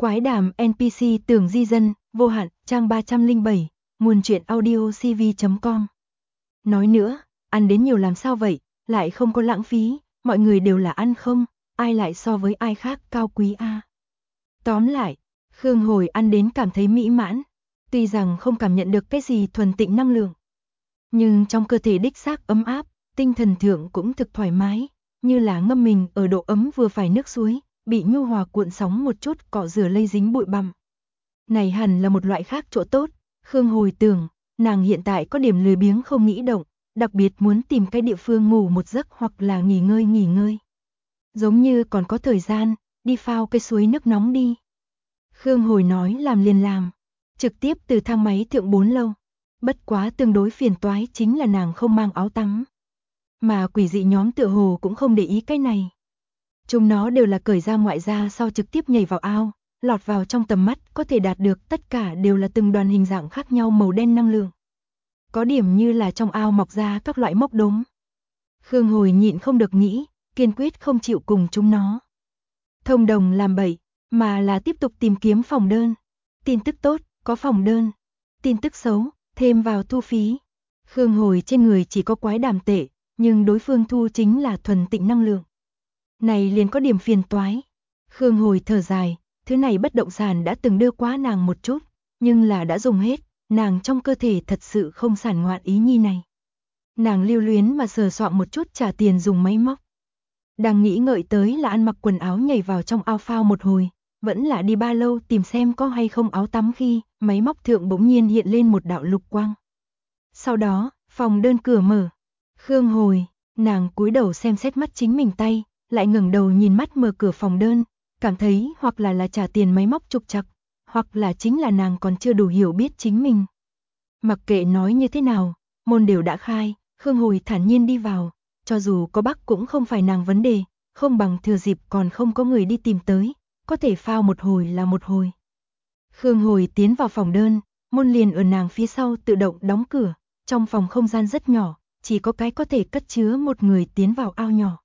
Quái đàm NPC tưởng di dân, vô hạn, trang 307, nguồn truyện audio cv.com. Nói nữa, ăn đến nhiều làm sao vậy, lại không có lãng phí, mọi người đều là ăn không, ai lại so với ai khác cao quý a. Tóm lại, Khương Hồi ăn đến cảm thấy mỹ mãn, tuy rằng không cảm nhận được cái gì thuần tịnh năng lượng, nhưng trong cơ thể đích xác ấm áp, tinh thần thượng cũng thực thoải mái, như là ngâm mình ở độ ấm vừa phải nước suối, bị nhu hòa cuộn sóng một chút cọ rửa lây dính bụi bặm. Này hẳn là một loại khác chỗ tốt, Khương Hồi tưởng, nàng hiện tại có điểm lười biếng không nghĩ động, đặc biệt muốn tìm cái địa phương ngủ một giấc hoặc là nghỉ ngơi. Giống như còn có thời gian, đi phao cái suối nước nóng đi. Khương Hồi nói làm liền làm, trực tiếp từ thang máy thượng 4 lâu. Bất quá tương đối phiền toái chính là nàng không mang áo tắm. Mà quỷ dị nhóm tựa hồ cũng không để ý cái này. Chúng nó đều là cởi ra ngoại ra sau trực tiếp nhảy vào ao, lọt vào trong tầm mắt có thể đạt được tất cả đều là từng đoàn hình dạng khác nhau màu đen năng lượng. Có điểm như là trong ao mọc ra các loại mốc đốm. Khương Hồi nhịn không được nghĩ, kiên quyết không chịu cùng chúng nó thông đồng làm bậy, mà là tiếp tục tìm kiếm phòng đơn. Tin tức tốt, có phòng đơn. Tin tức xấu, thêm vào thu phí. Khương Hồi trên người chỉ có quái đàm tệ, nhưng đối phương thu chính là thuần tịnh năng lượng. Này liền có điểm phiền toái. Khương Hồi thở dài, thứ này bất động sản đã từng đưa quá nàng một chút, nhưng là đã dùng hết, nàng trong cơ thể thật sự không sản ngoạn ý nhi này. Nàng lưu luyến mà sờ soạng một chút trả tiền dùng máy móc. Đang nghĩ ngợi tới là ăn mặc quần áo nhảy vào trong ao phao một hồi, vẫn là đi ba lâu tìm xem có hay không áo tắm khi, máy móc thượng bỗng nhiên hiện lên một đạo lục quang. Sau đó, phòng đơn cửa mở. Khương Hồi, nàng cúi đầu xem xét mắt chính mình tay, lại ngẩng đầu nhìn mắt mở cửa phòng đơn, cảm thấy hoặc là trả tiền máy móc trục trặc, hoặc là chính là nàng còn chưa đủ hiểu biết chính mình. Mặc kệ nói như thế nào, môn đều đã khai, Khương Hồi thản nhiên đi vào, cho dù có bắt cũng không phải nàng vấn đề, không bằng thừa dịp còn không có người đi tìm tới, có thể phao một hồi là một hồi. Khương Hồi tiến vào phòng đơn, môn liền ở nàng phía sau tự động đóng cửa, trong phòng không gian rất nhỏ, chỉ có cái có thể cất chứa một người tiến vào ao nhỏ.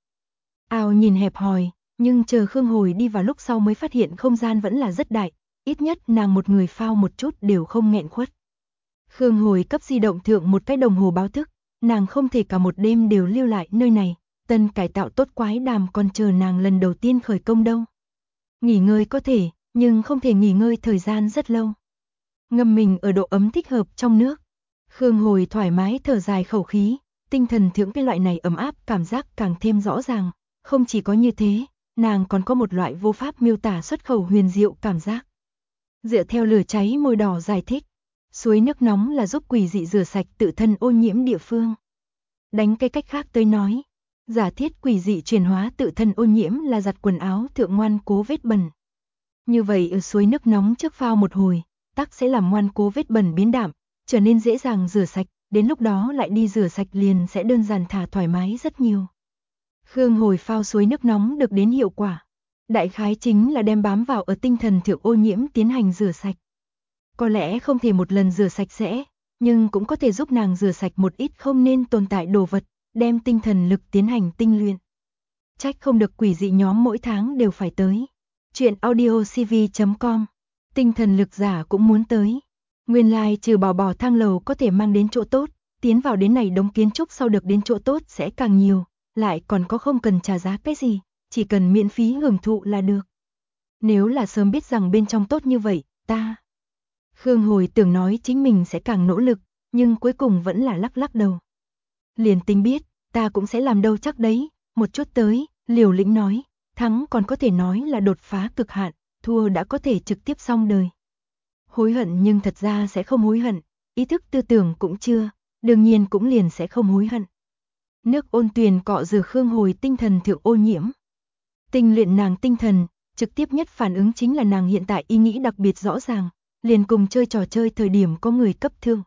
Ao nhìn hẹp hòi, nhưng chờ Khương Hồi đi vào lúc sau mới phát hiện không gian vẫn là rất đại, ít nhất nàng một người phao một chút đều không nghẹn khuất. Khương Hồi cấp di động thượng một cái đồng hồ báo thức, nàng không thể cả một đêm đều lưu lại nơi này, tân cải tạo tốt quái đàm còn chờ nàng lần đầu tiên khởi công đâu. Nghỉ ngơi có thể, nhưng không thể nghỉ ngơi thời gian rất lâu. Ngâm mình ở độ ấm thích hợp trong nước. Khương Hồi thoải mái thở dài khẩu khí, tinh thần thượng cái loại này ấm áp cảm giác càng thêm rõ ràng. Không chỉ có như thế, nàng còn có một loại vô pháp miêu tả xuất khẩu huyền diệu cảm giác. Dựa theo lửa cháy môi đỏ giải thích, suối nước nóng là giúp quỷ dị rửa sạch tự thân ô nhiễm địa phương. Đánh cái cách khác tới nói, giả thiết quỷ dị chuyển hóa tự thân ô nhiễm là giặt quần áo thượng ngoan cố vết bẩn. Như vậy ở suối nước nóng trước phao một hồi, tắc sẽ làm ngoan cố vết bẩn biến đạm, trở nên dễ dàng rửa sạch, đến lúc đó lại đi rửa sạch liền sẽ đơn giản thả thoải mái rất nhiều. Khương Hồi phao suối nước nóng được đến hiệu quả. Đại khái chính là đem bám vào ở tinh thần thượng ô nhiễm tiến hành rửa sạch. Có lẽ không thể một lần rửa sạch sẽ, nhưng cũng có thể giúp nàng rửa sạch một ít không nên tồn tại đồ vật, đem tinh thần lực tiến hành tinh luyện. Trách không được quỷ dị nhóm mỗi tháng đều phải tới. Chuyện audio cv.com. Tinh thần lực giả cũng muốn tới. Nguyên lai trừ bỏ thang lầu có thể mang đến chỗ tốt, tiến vào đến này đống kiến trúc sau được đến chỗ tốt sẽ càng nhiều. Lại còn có không cần trả giá cái gì, chỉ cần miễn phí hưởng thụ là được. Nếu là sớm biết rằng bên trong tốt như vậy, ta... Khương Hồi tưởng nói chính mình sẽ càng nỗ lực, nhưng cuối cùng vẫn là lắc đầu. Liền tính biết, ta cũng sẽ làm đâu chắc đấy, một chút tới, liều lĩnh nói, thắng còn có thể nói là đột phá cực hạn, thua đã có thể trực tiếp xong đời. Hối hận nhưng thật ra sẽ không hối hận, ý thức tư tưởng cũng chưa, đương nhiên cũng liền sẽ không hối hận. Nước ôn tuyền cọ rửa Khương Hồi tinh thần thượng ô nhiễm. Tinh luyện nàng tinh thần, trực tiếp nhất phản ứng chính là nàng hiện tại ý nghĩ đặc biệt rõ ràng, liền cùng chơi trò chơi thời điểm có người cấp thương.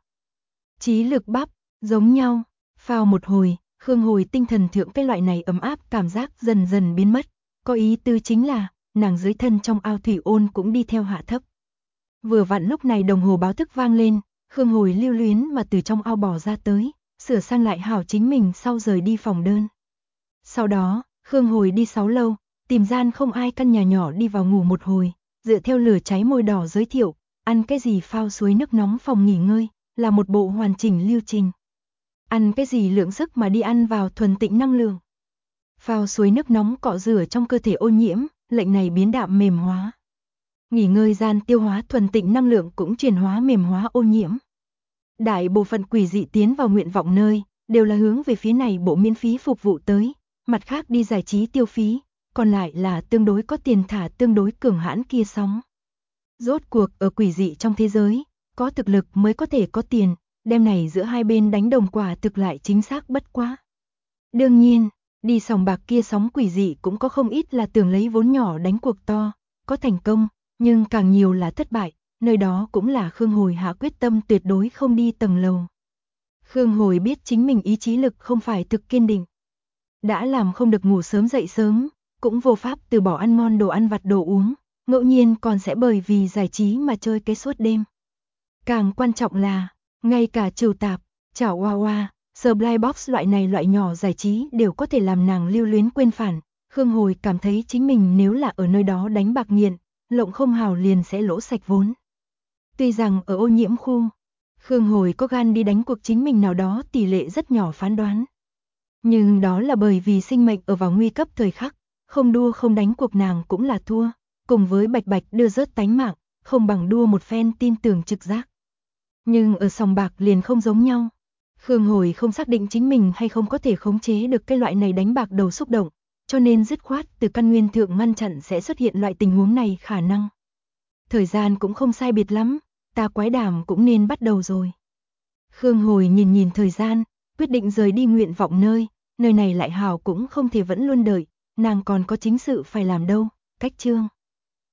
Trí lực bắp, giống nhau, phao một hồi, Khương Hồi tinh thần thượng cái loại này ấm áp cảm giác dần dần biến mất, có ý tư chính là, nàng dưới thân trong ao thủy ôn cũng đi theo hạ thấp. Vừa vặn lúc này đồng hồ báo thức vang lên, Khương Hồi lưu luyến mà từ trong ao bỏ ra tới, sửa sang lại hảo chính mình sau rời đi phòng đơn. Sau đó, Khương Hồi đi 6 lâu, tìm gian không ai căn nhà nhỏ đi vào ngủ một hồi, dựa theo lửa cháy môi đỏ giới thiệu, ăn cái gì phao suối nước nóng phòng nghỉ ngơi, là một bộ hoàn chỉnh lưu trình. Ăn cái gì lượng sức mà đi ăn vào thuần tịnh năng lượng. Phao suối nước nóng cọ rửa trong cơ thể ô nhiễm, lệnh này biến đạm mềm hóa. Nghỉ ngơi gian tiêu hóa thuần tịnh năng lượng cũng chuyển hóa mềm hóa ô nhiễm. Đại bộ phận quỷ dị tiến vào nguyện vọng nơi, đều là hướng về phía này bộ miễn phí phục vụ tới, mặt khác đi giải trí tiêu phí, còn lại là tương đối có tiền thả tương đối cường hãn kia sóng. Rốt cuộc ở quỷ dị trong thế giới, có thực lực mới có thể có tiền, đêm này giữa hai bên đánh đồng quả thực lại chính xác bất quá. Đương nhiên, đi sòng bạc kia sóng quỷ dị cũng có không ít là tưởng lấy vốn nhỏ đánh cuộc to, có thành công, nhưng càng nhiều là thất bại, nơi đó cũng là Khương Hồi hạ quyết tâm tuyệt đối không đi tầng lầu. Khương Hồi biết chính mình ý chí lực không phải thực kiên định. Đã làm không được ngủ sớm dậy sớm, cũng vô pháp từ bỏ ăn ngon đồ ăn vặt đồ uống, ngẫu nhiên còn sẽ bởi vì giải trí mà chơi cái suốt đêm. Càng quan trọng là, ngay cả trừu tạp, chảo hoa hoa, Supply Box loại này loại nhỏ giải trí đều có thể làm nàng lưu luyến quên phản. Khương Hồi cảm thấy chính mình nếu là ở nơi đó đánh bạc nghiện, lộng không hào liền sẽ lỗ sạch vốn. Tuy rằng ở ô nhiễm khu, Khương Hồi có gan đi đánh cuộc chính mình nào đó tỷ lệ rất nhỏ phán đoán. Nhưng đó là bởi vì sinh mệnh ở vào nguy cấp thời khắc, không đua không đánh cuộc nàng cũng là thua, cùng với bạch bạch đưa rớt tánh mạng, không bằng đua một phen tin tưởng trực giác. Nhưng ở sòng bạc liền không giống nhau. Khương Hồi không xác định chính mình hay không có thể khống chế được cái loại này đánh bạc đầu xúc động, cho nên dứt khoát từ căn nguyên thượng ngăn chặn sẽ xuất hiện loại tình huống này khả năng. Thời gian cũng không sai biệt lắm, ta quái đàm cũng nên bắt đầu rồi. Khương Hồi nhìn nhìn thời gian, quyết định rời đi nguyện vọng nơi này lại hào cũng không thể vẫn luôn đợi, nàng còn có chính sự phải làm đâu, cách chương.